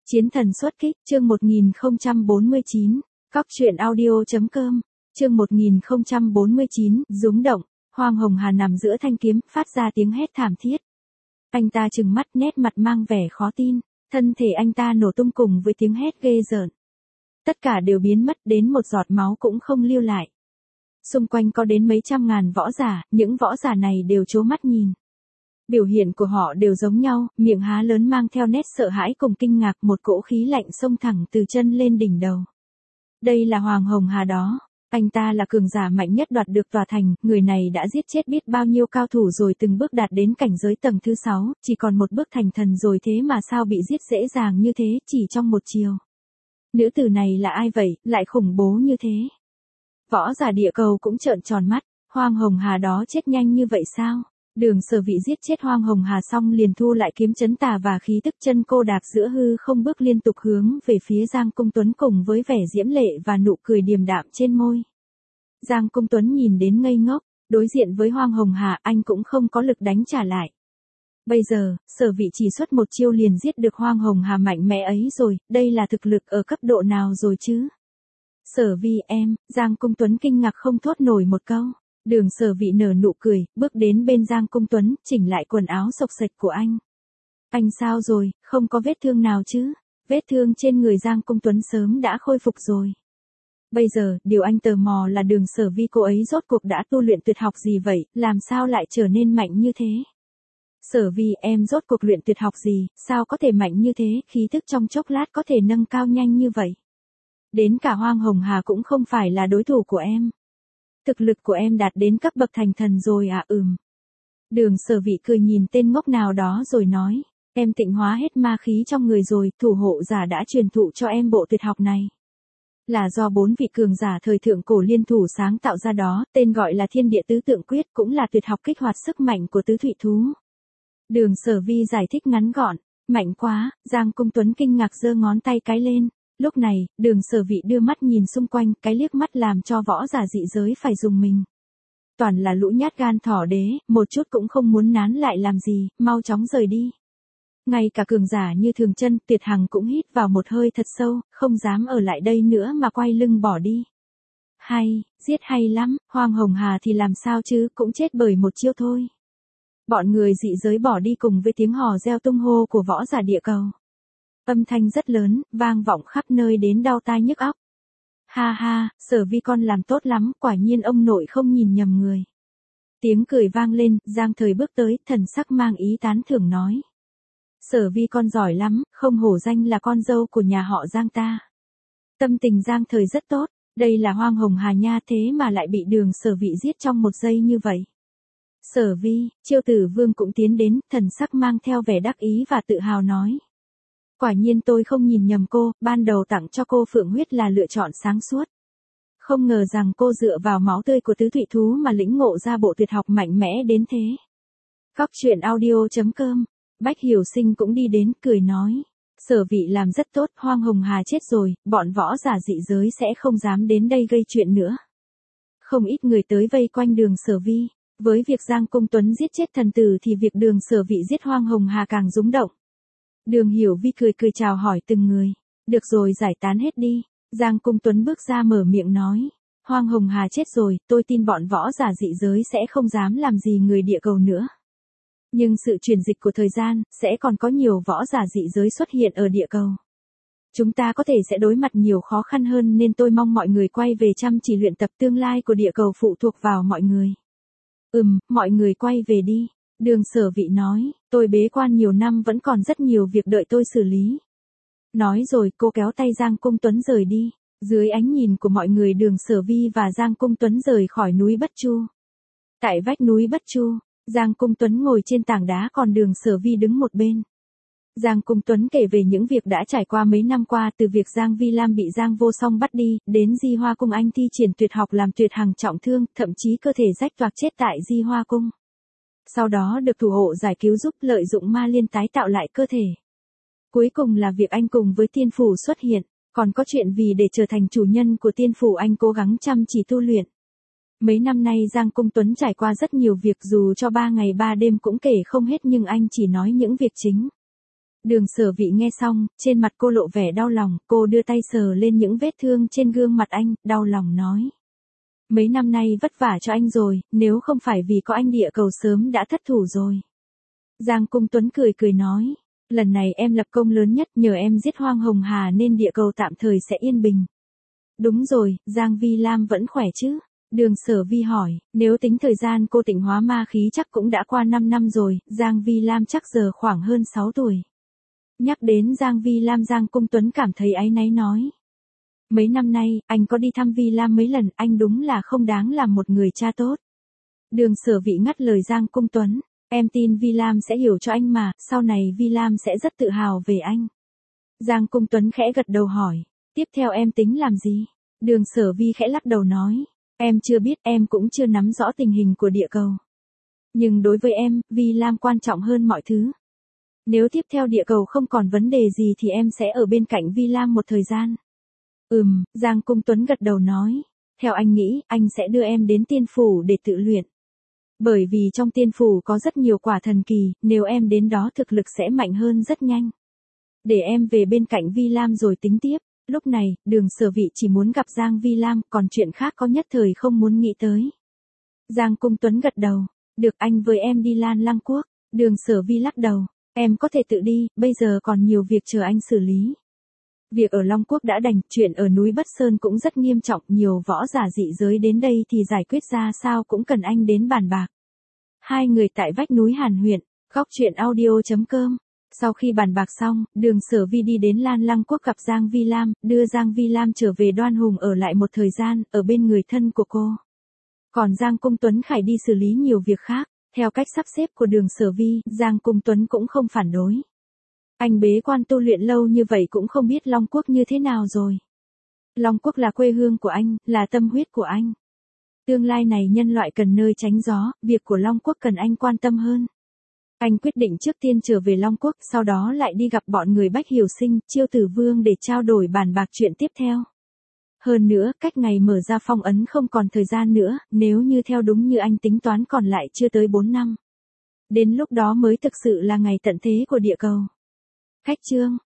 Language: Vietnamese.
Chiến thần xuất kích, chương 1049, Cóc truyện audio.com, chương 1049, rúng động, Hoàng Hồng Hà nằm giữa thanh kiếm, phát ra tiếng hét thảm thiết. Anh ta trừng mắt, nét mặt mang vẻ khó tin, thân thể anh ta nổ tung cùng với tiếng hét ghê rợn. Tất cả đều biến mất, đến một giọt máu cũng không lưu lại. Xung quanh có đến mấy trăm ngàn võ giả, những võ giả này đều trố mắt nhìn. Biểu hiện của họ đều giống nhau, miệng há lớn mang theo nét sợ hãi cùng kinh ngạc, một cỗ khí lạnh xông thẳng từ chân lên đỉnh đầu. Đây là Hoàng Hồng Hà đó, anh ta là cường giả mạnh nhất đoạt được tòa thành, người này đã giết chết biết bao nhiêu cao thủ rồi từng bước đạt đến cảnh giới tầng thứ 6, chỉ còn một bước thành thần rồi, thế mà sao bị giết dễ dàng như thế, chỉ trong một chiều. Nữ tử này là ai vậy, lại khủng bố như thế? Võ giả địa cầu cũng trợn tròn mắt, Hoàng Hồng Hà đó chết nhanh như vậy sao? Đường Sở Vị giết chết Hoàng Hồng Hà xong liền thu lại kiếm chấn tà và khí tức, chân cô đạp giữa hư không bước liên tục hướng về phía Giang Cung Tuấn cùng với vẻ diễm lệ và nụ cười điềm đạm trên môi. Giang Cung Tuấn nhìn đến ngây ngốc, đối diện với Hoàng Hồng Hà anh cũng không có lực đánh trả lại. Bây giờ, Sở Vị chỉ xuất một chiêu liền giết được Hoàng Hồng Hà mạnh mẽ ấy rồi, đây là thực lực ở cấp độ nào rồi chứ? Sở Vi em, Giang Cung Tuấn kinh ngạc không thốt nổi một câu. Đường Sở Vị nở nụ cười, bước đến bên Giang Cung Tuấn, chỉnh lại quần áo xộc xệch của anh. Anh sao rồi, không có vết thương nào chứ? Vết thương trên người Giang Cung Tuấn sớm đã khôi phục rồi. Bây giờ, điều anh tò mò là Đường Sở Vi cô ấy rốt cuộc đã tu luyện tuyệt học gì vậy, làm sao lại trở nên mạnh như thế? Sở Vi em rốt cuộc luyện tuyệt học gì, sao có thể mạnh như thế, khí thức trong chốc lát có thể nâng cao nhanh như vậy? Đến cả Hoàng Hồng Hà cũng không phải là đối thủ của em. Thực lực của em đạt đến cấp bậc thành thần rồi à? Đường Sở Vị cười nhìn tên ngốc nào đó rồi nói, em tịnh hóa hết ma khí trong người rồi, thủ hộ giả đã truyền thụ cho em bộ tuyệt học này. Là do 4 vị cường giả thời thượng cổ liên thủ sáng tạo ra đó, tên gọi là Thiên Địa Tứ Tượng Quyết, cũng là tuyệt học kích hoạt sức mạnh của tứ thụy thú. Đường Sở Vi giải thích ngắn gọn, mạnh quá, Giang Cung Tuấn kinh ngạc giơ ngón tay cái lên. Lúc này, Đường Sở Vị đưa mắt nhìn xung quanh, cái liếc mắt làm cho võ giả dị giới phải dùng mình. Toàn là lũ nhát gan thỏ đế, một chút cũng không muốn nán lại làm gì, mau chóng rời đi. Ngay cả cường giả như Thường Chân, Tuyệt Hằng cũng hít vào một hơi thật sâu, không dám ở lại đây nữa mà quay lưng bỏ đi. Hay, giết hay lắm, Hoàng Hồng Hà thì làm sao chứ, cũng chết bởi một chiêu thôi. Bọn người dị giới bỏ đi cùng với tiếng hò reo tung hô của võ giả địa cầu. Âm thanh rất lớn, vang vọng khắp nơi đến đau tai nhức óc. Ha ha, Sở Vi con làm tốt lắm, quả nhiên ông nội không nhìn nhầm người. Tiếng cười vang lên, Giang Thời bước tới, thần sắc mang ý tán thưởng nói. Sở Vi con giỏi lắm, không hổ danh là con dâu của nhà họ Giang ta. Tâm tình Giang Thời rất tốt, đây là Hoàng Hồng Hà nha, thế mà lại bị Đường Sở Vị giết trong một giây như vậy. Sở Vi, Chiêu Tử Vương cũng tiến đến, thần sắc mang theo vẻ đắc ý và tự hào nói. Quả nhiên tôi không nhìn nhầm cô, ban đầu tặng cho cô phượng huyết là lựa chọn sáng suốt. Không ngờ rằng cô dựa vào máu tươi của tứ thụy thú mà lĩnh ngộ ra bộ tuyệt học mạnh mẽ đến thế. Cóc truyện audio.com, Bách Hiểu Sinh cũng đi đến, cười nói. Sở Vị làm rất tốt, Hoàng Hồng Hà chết rồi, bọn võ giả dị giới sẽ không dám đến đây gây chuyện nữa. Không ít người tới vây quanh Đường Sở Vi, với việc Giang Cung Tuấn giết chết thần tử thì việc Đường Sở Vị giết Hoàng Hồng Hà càng rúng động. Đường Hiểu Vi cười cười chào hỏi từng người. Được rồi, giải tán hết đi. Giang Cung Tuấn bước ra mở miệng nói. Hoàng Hồng Hà chết rồi, tôi tin bọn võ giả dị giới sẽ không dám làm gì người địa cầu nữa. Nhưng sự chuyển dịch của thời gian, sẽ còn có nhiều võ giả dị giới xuất hiện ở địa cầu. Chúng ta có thể sẽ đối mặt nhiều khó khăn hơn, nên tôi mong mọi người quay về chăm chỉ luyện tập, tương lai của địa cầu phụ thuộc vào mọi người. Mọi người quay về đi. Đường Sở Vị nói, tôi bế quan nhiều năm vẫn còn rất nhiều việc đợi tôi xử lý. Nói rồi cô kéo tay Giang Cung Tuấn rời đi. Dưới ánh nhìn của mọi người, Đường Sở Vi và Giang Cung Tuấn rời khỏi núi Bất Chu. Tại vách núi Bất Chu, Giang Cung Tuấn ngồi trên tảng đá, còn Đường Sở Vi đứng một bên. Giang Cung Tuấn kể về những việc đã trải qua mấy năm qua, từ việc Giang Vi Lam bị Giang Vô Song bắt đi, đến Di Hoa Cung anh thi triển tuyệt học làm Tuyệt Hằng trọng thương, thậm chí cơ thể rách toạc chết tại Di Hoa Cung. Sau đó được thủ hộ giải cứu giúp lợi dụng ma liên tái tạo lại cơ thể. Cuối cùng là việc anh cùng với tiên phủ xuất hiện, còn có chuyện vì để trở thành chủ nhân của tiên phủ anh cố gắng chăm chỉ tu luyện. Mấy năm nay Giang Cung Tuấn trải qua rất nhiều việc, dù cho 3 ngày 3 đêm cũng kể không hết, nhưng anh chỉ nói những việc chính. Đường Sở Vị nghe xong, trên mặt cô lộ vẻ đau lòng, cô đưa tay sờ lên những vết thương trên gương mặt anh, đau lòng nói. Mấy năm nay vất vả cho anh rồi, nếu không phải vì có anh địa cầu sớm đã thất thủ rồi. Giang Cung Tuấn cười cười nói, lần này em lập công lớn nhất, nhờ em giết Hoang Hồng Hà nên địa cầu tạm thời sẽ yên bình. Đúng rồi, Giang Vi Lam vẫn khỏe chứ? Đường Sở Vi hỏi, nếu tính thời gian cô tịnh hóa ma khí chắc cũng đã qua 5 năm rồi, Giang Vi Lam chắc giờ khoảng hơn 6 tuổi. Nhắc đến Giang Vi Lam, Giang Cung Tuấn cảm thấy áy náy nói. Mấy năm nay, anh có đi thăm Vi Lam mấy lần, anh đúng là không đáng làm một người cha tốt. Đường Sở Vị ngắt lời Giang Cung Tuấn, em tin Vi Lam sẽ hiểu cho anh mà, sau này Vi Lam sẽ rất tự hào về anh. Giang Cung Tuấn khẽ gật đầu hỏi, tiếp theo em tính làm gì? Đường Sở Vi khẽ lắc đầu nói, em chưa biết, em cũng chưa nắm rõ tình hình của địa cầu. Nhưng đối với em, Vi Lam quan trọng hơn mọi thứ. Nếu tiếp theo địa cầu không còn vấn đề gì thì em sẽ ở bên cạnh Vi Lam một thời gian. Giang Cung Tuấn gật đầu nói, theo anh nghĩ, anh sẽ đưa em đến tiên phủ để tự luyện. Bởi vì trong tiên phủ có rất nhiều quả thần kỳ, nếu em đến đó thực lực sẽ mạnh hơn rất nhanh. Để em về bên cạnh Vi Lam rồi tính tiếp. Lúc này, Đường Sở Vị chỉ muốn gặp Giang Vi Lam, còn chuyện khác có nhất thời không muốn nghĩ tới. Giang Cung Tuấn gật đầu, được, anh với em đi Lan Lăng Quốc. Đường Sở Vi lắc đầu, em có thể tự đi, bây giờ còn nhiều việc chờ anh xử lý. Việc ở Long Quốc đã đành, chuyện ở núi Bất Sơn cũng rất nghiêm trọng, nhiều võ giả dị giới đến đây thì giải quyết ra sao cũng cần anh đến bàn bạc. Hai người tại vách núi Hàn Huyện, góc truyện audio.com. Sau khi bàn bạc xong, Đường Sở Vi đi đến Lan Lăng Quốc gặp Giang Vi Lam, đưa Giang Vi Lam trở về Đoan Hùng ở lại một thời gian, ở bên người thân của cô. Còn Giang Cung Tuấn phải đi xử lý nhiều việc khác, theo cách sắp xếp của Đường Sở Vi, Giang Cung Tuấn cũng không phản đối. Anh bế quan tu luyện lâu như vậy cũng không biết Long Quốc như thế nào rồi. Long Quốc là quê hương của anh, là tâm huyết của anh. Tương lai này nhân loại cần nơi tránh gió, việc của Long Quốc cần anh quan tâm hơn. Anh quyết định trước tiên trở về Long Quốc, sau đó lại đi gặp bọn người Bách Hiểu Sinh, Chiêu Tử Vương để trao đổi bàn bạc chuyện tiếp theo. Hơn nữa, cách ngày mở ra phong ấn không còn thời gian nữa, nếu như theo đúng như anh tính toán còn lại chưa tới 4 năm. Đến lúc đó mới thực sự là ngày tận thế của địa cầu. Khách chương